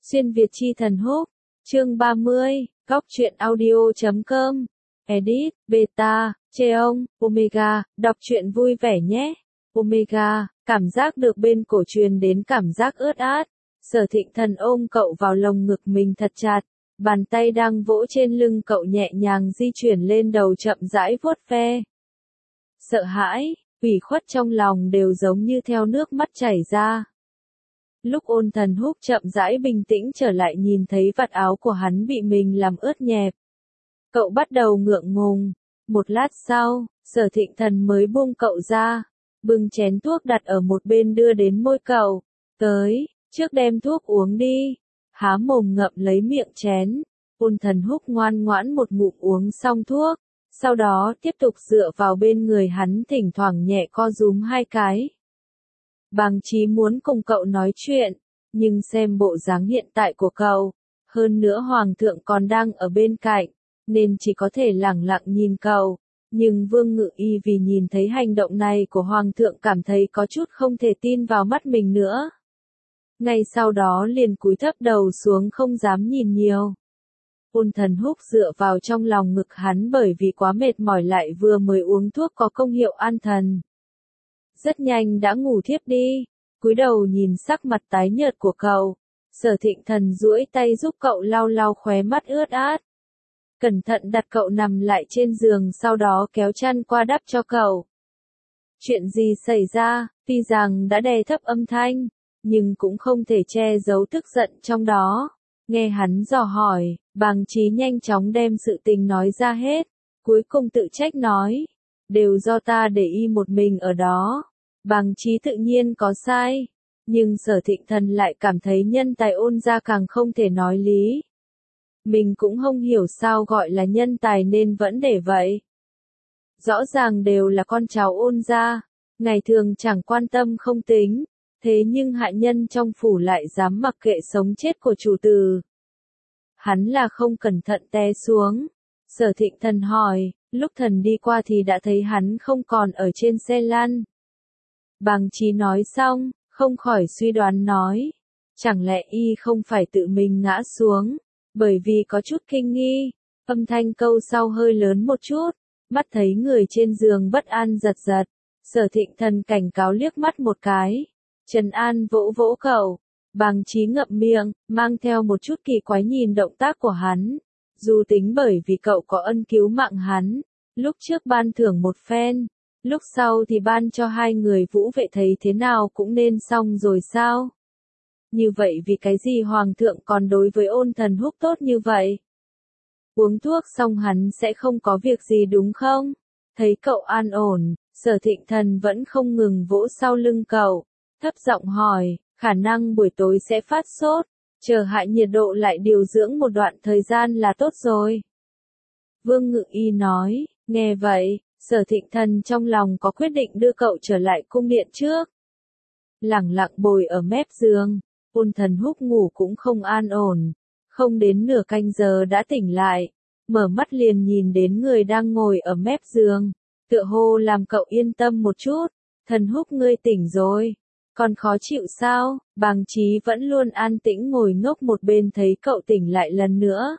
Xuyên Việt chi thần húc, chương 30, góc truyện audio.com, edit, beta, Cheong, Omega, đọc truyện vui vẻ nhé. Omega, cảm giác được bên cổ truyền đến cảm giác ướt át. Sở Thịnh Thần ôm cậu vào lồng ngực mình thật chặt, bàn tay đang vỗ trên lưng cậu nhẹ nhàng di chuyển lên đầu chậm rãi vuốt ve. Sợ hãi, ủy khuất trong lòng đều giống như theo nước mắt chảy ra. Lúc Ôn Thần Húc chậm rãi bình tĩnh trở lại nhìn thấy vạt áo của hắn bị mình làm ướt nhẹp. Cậu bắt đầu ngượng ngùng. Một lát sau, Sở Thịnh Thần mới buông cậu ra, bưng chén thuốc đặt ở một bên đưa đến môi cậu. Tới, trước đem thuốc uống đi. Há mồm ngậm lấy miệng chén. Ôn Thần Húc ngoan ngoãn một ngụm uống xong thuốc, sau đó tiếp tục dựa vào bên người hắn thỉnh thoảng nhẹ co rúm hai cái. Bàng Chí muốn cùng cậu nói chuyện, nhưng xem bộ dáng hiện tại của cậu, hơn nữa Hoàng thượng còn đang ở bên cạnh, nên chỉ có thể lẳng lặng nhìn cậu. Nhưng Vương Ngự Y vì nhìn thấy hành động này của Hoàng thượng cảm thấy có chút không thể tin vào mắt mình nữa. Ngay sau đó liền cúi thấp đầu xuống không dám nhìn nhiều. Ôn Thần Húc dựa vào trong lòng ngực hắn bởi vì quá mệt mỏi lại vừa mới uống thuốc có công hiệu an thần. Rất nhanh đã ngủ thiếp đi, cúi đầu nhìn sắc mặt tái nhợt của cậu, Sở Thịnh Thần duỗi tay giúp cậu lau lau khóe mắt ướt át. Cẩn thận đặt cậu nằm lại trên giường sau đó kéo chăn qua đắp cho cậu. Chuyện gì xảy ra, tuy rằng đã đè thấp âm thanh, nhưng cũng không thể che giấu tức giận trong đó. Nghe hắn dò hỏi, Bàng Chí nhanh chóng đem sự tình nói ra hết, cuối cùng tự trách nói, đều do ta để y một mình ở đó. Bàng Chí tự nhiên có sai, nhưng Sở Thịnh Thần lại cảm thấy nhân tài Ôn gia càng không thể nói lý. Mình cũng không hiểu sao gọi là nhân tài nên vẫn để vậy. Rõ ràng đều là con cháu Ôn gia, ngày thường chẳng quan tâm không tính, thế nhưng hạ nhân trong phủ lại dám mặc kệ sống chết của chủ tử. Hắn là không cẩn thận té xuống. Sở Thịnh Thần hỏi, lúc thần đi qua thì đã thấy hắn không còn ở trên xe lăn. Bàng Chí nói xong, không khỏi suy đoán nói, chẳng lẽ y không phải tự mình ngã xuống, bởi vì có chút kinh nghi. Âm thanh câu sau hơi lớn một chút, mắt thấy người trên giường bất an giật giật, Sở Thịnh Thần cảnh cáo liếc mắt một cái, trấn an vỗ vỗ cậu. Bàng Chí ngậm miệng, mang theo một chút kỳ quái nhìn động tác của hắn. Dù tính bởi vì cậu có ân cứu mạng hắn, lúc trước ban thưởng một phen, lúc sau thì ban cho hai người vũ vệ thấy thế nào cũng nên xong rồi sao? Như vậy vì cái gì Hoàng thượng còn đối với Ôn Thần Húc tốt như vậy? Uống thuốc xong hắn sẽ không có việc gì đúng không? Thấy cậu an ổn, Sở Thịnh Thần vẫn không ngừng vỗ sau lưng cậu, thấp giọng hỏi, khả năng buổi tối sẽ phát sốt, chờ hạ nhiệt độ lại điều dưỡng một đoạn thời gian là tốt rồi. Vương Ngự Y nói, nghe vậy, Sở Thịnh Thần trong lòng có quyết định đưa cậu trở lại cung điện trước. Lẳng lặng bồi ở mép giường, Ôn Thần Húc ngủ cũng không an ổn, không đến nửa canh giờ đã tỉnh lại, mở mắt liền nhìn đến người đang ngồi ở mép giường, tựa hồ làm cậu yên tâm một chút. Thần Húc ngươi tỉnh rồi, còn khó chịu sao? Bàng Chí vẫn luôn an tĩnh ngồi ngốc một bên thấy cậu tỉnh lại lần nữa.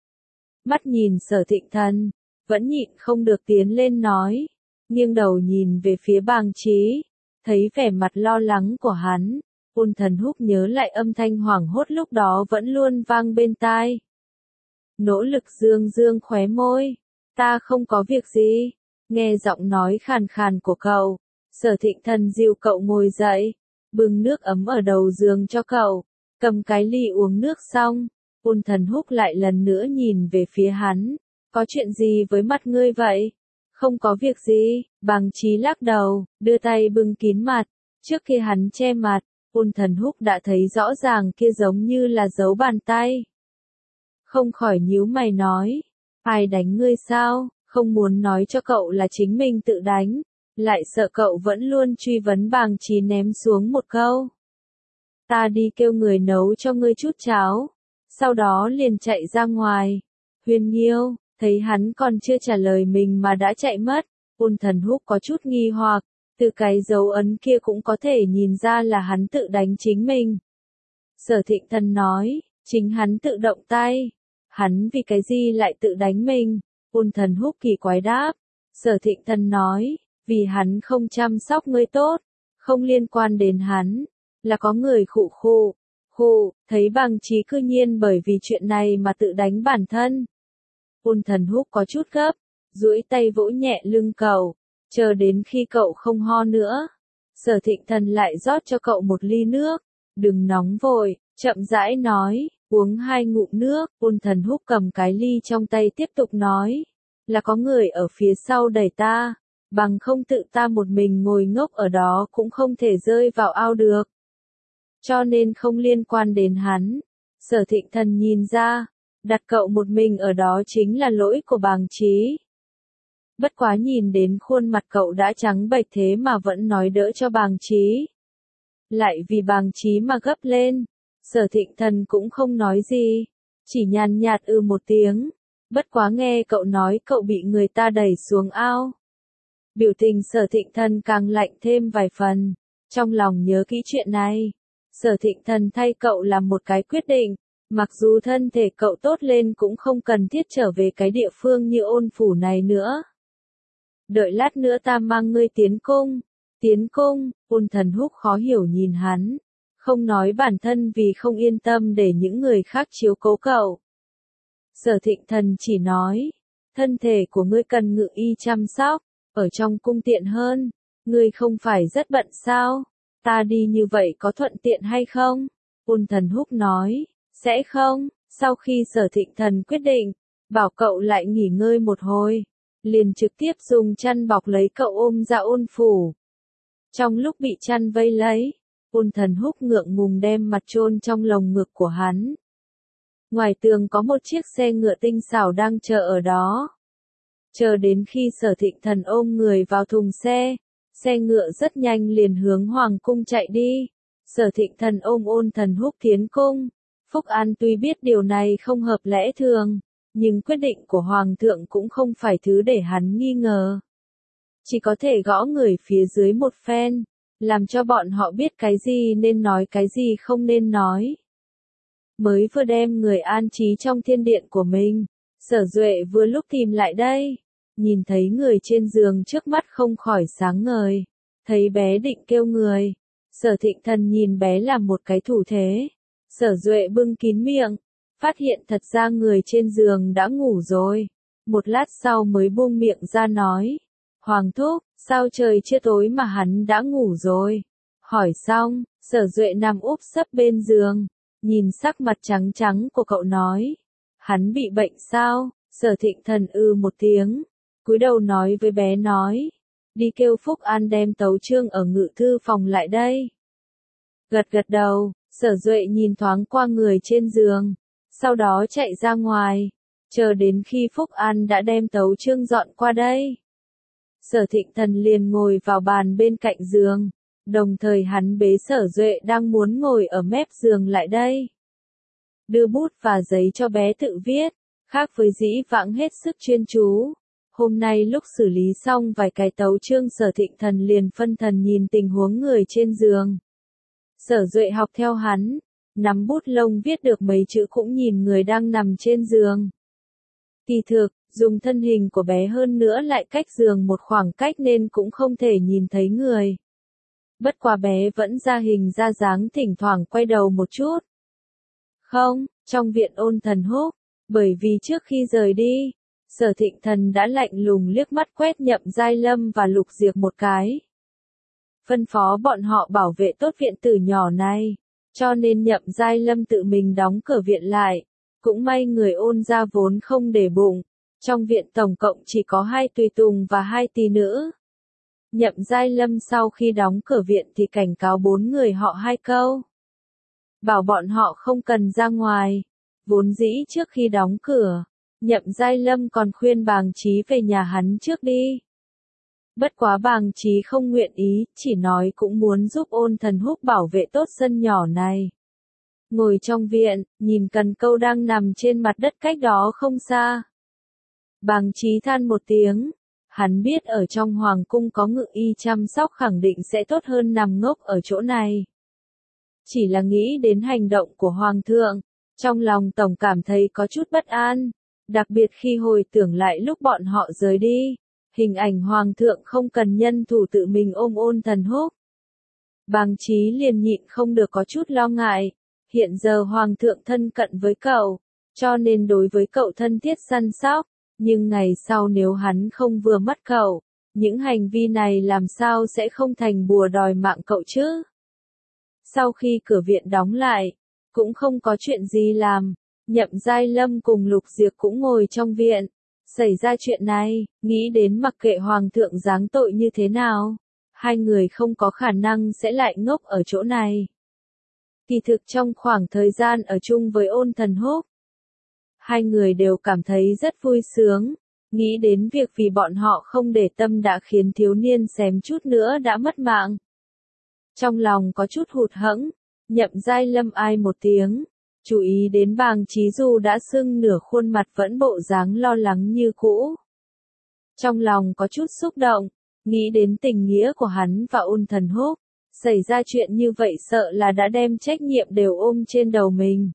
Mắt nhìn Sở Thịnh Thần, vẫn nhịn không được tiến lên nói, nghiêng đầu nhìn về phía Bàng Chí, thấy vẻ mặt lo lắng của hắn, Ôn Thần Húc nhớ lại âm thanh hoảng hốt lúc đó vẫn luôn vang bên tai. Nỗ lực dương dương khóe môi, ta không có việc gì, nghe giọng nói khàn khàn của cậu, Sở Thịnh Thần dìu cậu ngồi dậy, bưng nước ấm ở đầu giường cho cậu, cầm cái ly uống nước xong, Ôn Thần Húc lại lần nữa nhìn về phía hắn, có chuyện gì với mặt ngươi vậy? Không có việc gì, Bàng Chí lắc đầu, đưa tay bưng kín mặt, trước khi hắn che mặt, Ôn Thần Húc đã thấy rõ ràng kia giống như là dấu bàn tay. Không khỏi nhíu mày nói, ai đánh ngươi sao? Không muốn nói cho cậu là chính mình tự đánh, lại sợ cậu vẫn luôn truy vấn. Bàng Chí ném xuống một câu, ta đi kêu người nấu cho ngươi chút cháo, sau đó liền chạy ra ngoài. Huyền Nghiêu, thấy hắn còn chưa trả lời mình mà đã chạy mất, Ôn Thần Húc có chút nghi hoặc, từ cái dấu ấn kia cũng có thể nhìn ra là hắn tự đánh chính mình. Sở Thịnh Thần nói, Chính hắn tự động tay. Hắn vì cái gì lại tự đánh mình? Ôn Thần Húc kỳ quái đáp. Sở Thịnh Thần nói, vì hắn không chăm sóc ngươi tốt, không liên quan đến hắn, là có người khụ, thấy Bàng Trí cư nhiên bởi vì chuyện này mà tự đánh bản thân. Ôn Thần Húc có chút gấp, duỗi tay vỗ nhẹ lưng cậu, chờ đến khi cậu không ho nữa. Sở Thịnh Thần lại rót cho cậu một ly nước, đừng nóng vội, chậm rãi nói, uống 2 ngụm nước. Ôn Thần Húc cầm cái ly trong tay tiếp tục nói, là có người ở phía sau đẩy ta, bằng không tự ta một mình ngồi ngốc ở đó cũng không thể rơi vào ao được. Cho nên không liên quan đến hắn. Sở Thịnh Thần nhìn ra, đặt cậu một mình ở đó chính là lỗi của Bàng Trí. Bất quá nhìn đến khuôn mặt cậu đã trắng bệch thế mà vẫn nói đỡ cho Bàng Trí. Lại vì Bàng Trí mà gấp lên, Sở Thịnh Thần cũng không nói gì, chỉ nhàn nhạt một tiếng. Bất quá nghe cậu nói cậu bị người ta đẩy xuống ao. Biểu tình Sở Thịnh Thần càng lạnh thêm vài phần, trong lòng nhớ kỹ chuyện này. Sở Thịnh Thần thay cậu làm một cái quyết định, mặc dù thân thể cậu tốt lên cũng không cần thiết trở về cái địa phương như Ôn phủ này nữa. Đợi lát nữa ta mang ngươi tiến cung. Tiến cung? Ôn Thần Húc khó hiểu nhìn hắn, không nói bản thân vì không yên tâm để những người khác chiếu cố cậu. Sở Thịnh Thần chỉ nói, thân thể của ngươi cần ngự y chăm sóc, ở trong cung tiện hơn, ngươi không phải rất bận sao? Ta đi như vậy có thuận tiện hay không? Ôn Thần Húc nói, sẽ không. Sau khi Sở Thịnh Thần quyết định, bảo cậu lại nghỉ ngơi một hồi, liền trực tiếp dùng chăn bọc lấy cậu ôm ra Ôn phủ. Trong lúc bị chăn vây lấy, Ôn Thần Húc ngượng ngùng đem mặt chôn trong lồng ngực của hắn. Ngoài tường có một chiếc xe ngựa tinh xảo đang chờ ở đó. Chờ đến khi Sở Thịnh Thần ôm người vào thùng xe, xe ngựa rất nhanh liền hướng Hoàng cung chạy đi. Sở Thịnh Thần ôm Ôn Thần Húc tiến cung. Phúc An tuy biết điều này không hợp lẽ thường, nhưng quyết định của Hoàng thượng cũng không phải thứ để hắn nghi ngờ. Chỉ có thể gõ người phía dưới một phen, làm cho bọn họ biết cái gì nên nói cái gì không nên nói. Mới vừa đem người an trí trong thiên điện của mình, Sở Duệ vừa lúc tìm lại đây, nhìn thấy người trên giường trước mắt không khỏi sáng ngời, thấy bé định kêu người. Sở Thịnh Thần nhìn bé làm một cái thủ thế. Sở Duệ bưng kín miệng, phát hiện thật ra người trên giường đã ngủ rồi. Một lát sau mới buông miệng ra nói, Hoàng thúc, sao trời chưa tối mà hắn đã ngủ rồi? Hỏi xong, Sở Duệ nằm úp sấp bên giường, nhìn sắc mặt trắng trắng của cậu nói, hắn bị bệnh sao? Sở Thịnh Thần một tiếng, cúi đầu nói với bé nói, đi kêu Phúc An đem tấu chương ở ngự thư phòng lại đây. Gật gật đầu, Sở Duệ nhìn thoáng qua người trên giường, sau đó chạy ra ngoài, chờ đến khi Phúc An đã đem tấu chương dọn qua đây. Sở Thịnh Thần liền ngồi vào bàn bên cạnh giường, đồng thời hắn bế Sở Duệ đang muốn ngồi ở mép giường lại đây. Đưa bút và giấy cho bé tự viết, khác với dĩ vãng hết sức chuyên chú. Hôm nay lúc xử lý xong vài cái tấu chương Sở Thịnh Thần liền phân thần nhìn tình huống người trên giường. Sở Duệ học theo hắn, nắm bút lông viết được mấy chữ cũng nhìn người đang nằm trên giường. Kỳ thực, dùng thân hình của bé hơn nữa lại cách giường một khoảng cách nên cũng không thể nhìn thấy người. Bất quá bé vẫn ra hình ra dáng thỉnh thoảng quay đầu một chút. Không, trong viện Ôn Thần Húc, bởi vì trước khi rời đi, Sở Thịnh Thần đã lạnh lùng liếc mắt quét Nhậm Giai Lâm và Lục Diệp một cái. Phân phó bọn họ bảo vệ tốt viện tử nhỏ này, cho nên Nhậm Giai Lâm tự mình đóng cửa viện lại. Cũng may người Ôn gia vốn không để bụng, trong viện tổng cộng chỉ có 2 tùy tùng và 2 tỳ nữ. Nhậm Giai Lâm sau khi đóng cửa viện thì cảnh cáo 4 người họ 2 câu. Bảo bọn họ không cần ra ngoài. Vốn dĩ trước khi đóng cửa, Nhậm Giai Lâm còn khuyên Bàng Trí về nhà hắn trước đi. Bất quá Bàng Trí không nguyện ý, chỉ nói cũng muốn giúp Ôn Thần Húc bảo vệ tốt sân nhỏ này. Ngồi trong viện, nhìn Cần Câu đang nằm trên mặt đất cách đó không xa. Bàng Trí than một tiếng, hắn biết ở trong hoàng cung có ngự y chăm sóc khẳng định sẽ tốt hơn nằm ngốc ở chỗ này. Chỉ là nghĩ đến hành động của hoàng thượng, Trong lòng tổng cảm thấy có chút bất an, đặc biệt khi hồi tưởng lại lúc bọn họ rời đi, hình ảnh hoàng thượng không cần nhân thủ tự mình ôm Ôn Thần Húc. Bàng Trí liền nhịn không được có chút lo ngại, hiện giờ hoàng thượng thân cận với cậu, cho nên đối với cậu thân thiết săn sóc, nhưng ngày sau nếu hắn không vừa mắt cậu, những hành vi này làm sao sẽ không thành bùa đòi mạng cậu chứ? Sau khi cửa viện đóng lại, cũng không có chuyện gì làm, Nhậm Giai Lâm cùng Lục Diệp cũng ngồi trong viện. Xảy ra chuyện này, nghĩ đến mặc kệ hoàng thượng giáng tội như thế nào, hai người không có khả năng sẽ lại ngốc ở chỗ này. Kỳ thực trong khoảng thời gian ở chung với Ôn Thần Húc, hai người đều cảm thấy rất vui sướng, nghĩ đến việc vì bọn họ không để tâm đã khiến thiếu niên xém chút nữa đã mất mạng. Trong lòng có chút hụt hẫng, Nhậm Giai Lâm ai một tiếng, chú ý đến Bàng Trí dù đã sưng nửa khuôn mặt vẫn bộ dáng lo lắng như cũ. Trong lòng có chút xúc động, nghĩ đến tình nghĩa của hắn và Ôn Thần Húc, xảy ra chuyện như vậy sợ là đã đem trách nhiệm đều ôm trên đầu mình.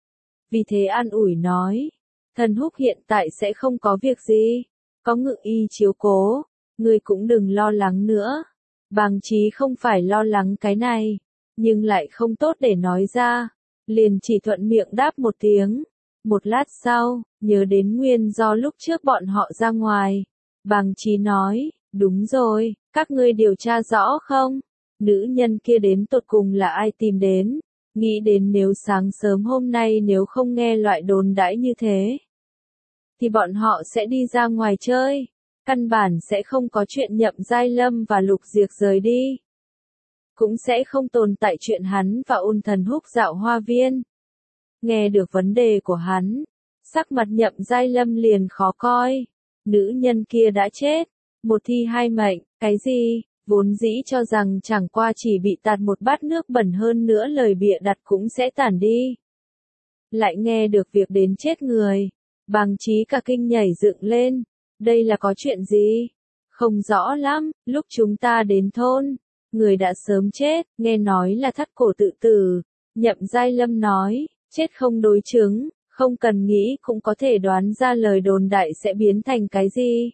Vì thế an ủi nói, Thần Húc hiện tại sẽ không có việc gì, có Ngự Y chiếu cố, ngươi cũng đừng lo lắng nữa. Bàng Trí không phải lo lắng cái này, nhưng lại không tốt để nói ra, liền chỉ thuận miệng đáp một tiếng. Một lát sau, nhớ đến nguyên do lúc trước bọn họ ra ngoài, Bàng Trí nói, đúng rồi, các ngươi điều tra rõ không? Nữ nhân kia đến tột cùng là ai tìm đến? Nghĩ đến nếu sáng sớm hôm nay nếu không nghe loại đồn đãi như thế, thì bọn họ sẽ đi ra ngoài chơi, căn bản sẽ không có chuyện Nhậm Giai Lâm và Lục Diệp rời đi. Cũng sẽ không tồn tại chuyện hắn và Ôn Thần Húc dạo hoa viên. Nghe được vấn đề của hắn, sắc mặt Nhậm Giai Lâm liền khó coi. Nữ nhân kia đã chết, một thi hai mệnh, cái gì, vốn dĩ cho rằng chẳng qua chỉ bị tạt một bát nước bẩn hơn nữa lời bịa đặt cũng sẽ tản đi. Lại nghe được việc đến chết người, Bàng Trí cả kinh nhảy dựng lên, đây là có chuyện gì? Không rõ lắm, lúc chúng ta đến thôn, người đã sớm chết, nghe nói là thắt cổ tự tử. Nhậm Giai Lâm nói, chết không đối chứng, không cần nghĩ cũng có thể đoán ra lời đồn đại sẽ biến thành cái gì.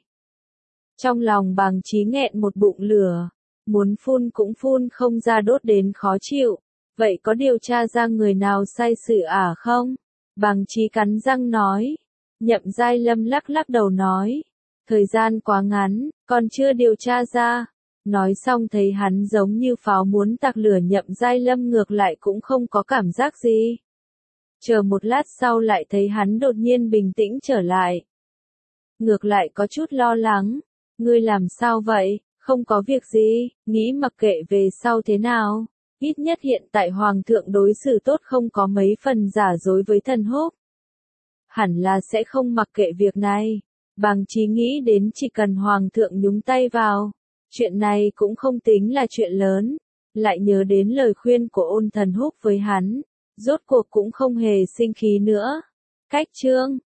Trong lòng Bàng Trí nghẹn một bụng lửa, muốn phun cũng phun không ra, đốt đến khó chịu. Vậy có điều tra ra người nào sai sự không? Bàng Trí cắn răng nói. Nhậm Giai Lâm lắc lắc đầu nói, thời gian quá ngắn, còn chưa điều tra ra. Nói xong thấy hắn giống như pháo muốn tạc lửa, Nhậm Giai Lâm ngược lại cũng không có cảm giác gì. Chờ một lát sau lại thấy hắn đột nhiên bình tĩnh trở lại. Ngược lại có chút lo lắng, ngươi làm sao vậy? Không có việc gì, nghĩ mặc kệ về sau thế nào. Ít nhất hiện tại Hoàng thượng đối xử tốt, không có mấy phần giả dối với Thần Húc. Hẳn là sẽ không mặc kệ việc này. Bàng Trí nghĩ đến chỉ cần Hoàng thượng nhúng tay vào, chuyện này cũng không tính là chuyện lớn. Lại nhớ đến lời khuyên của Ôn Thần Húc với hắn, rốt cuộc cũng không hề sinh khí nữa. Cách chương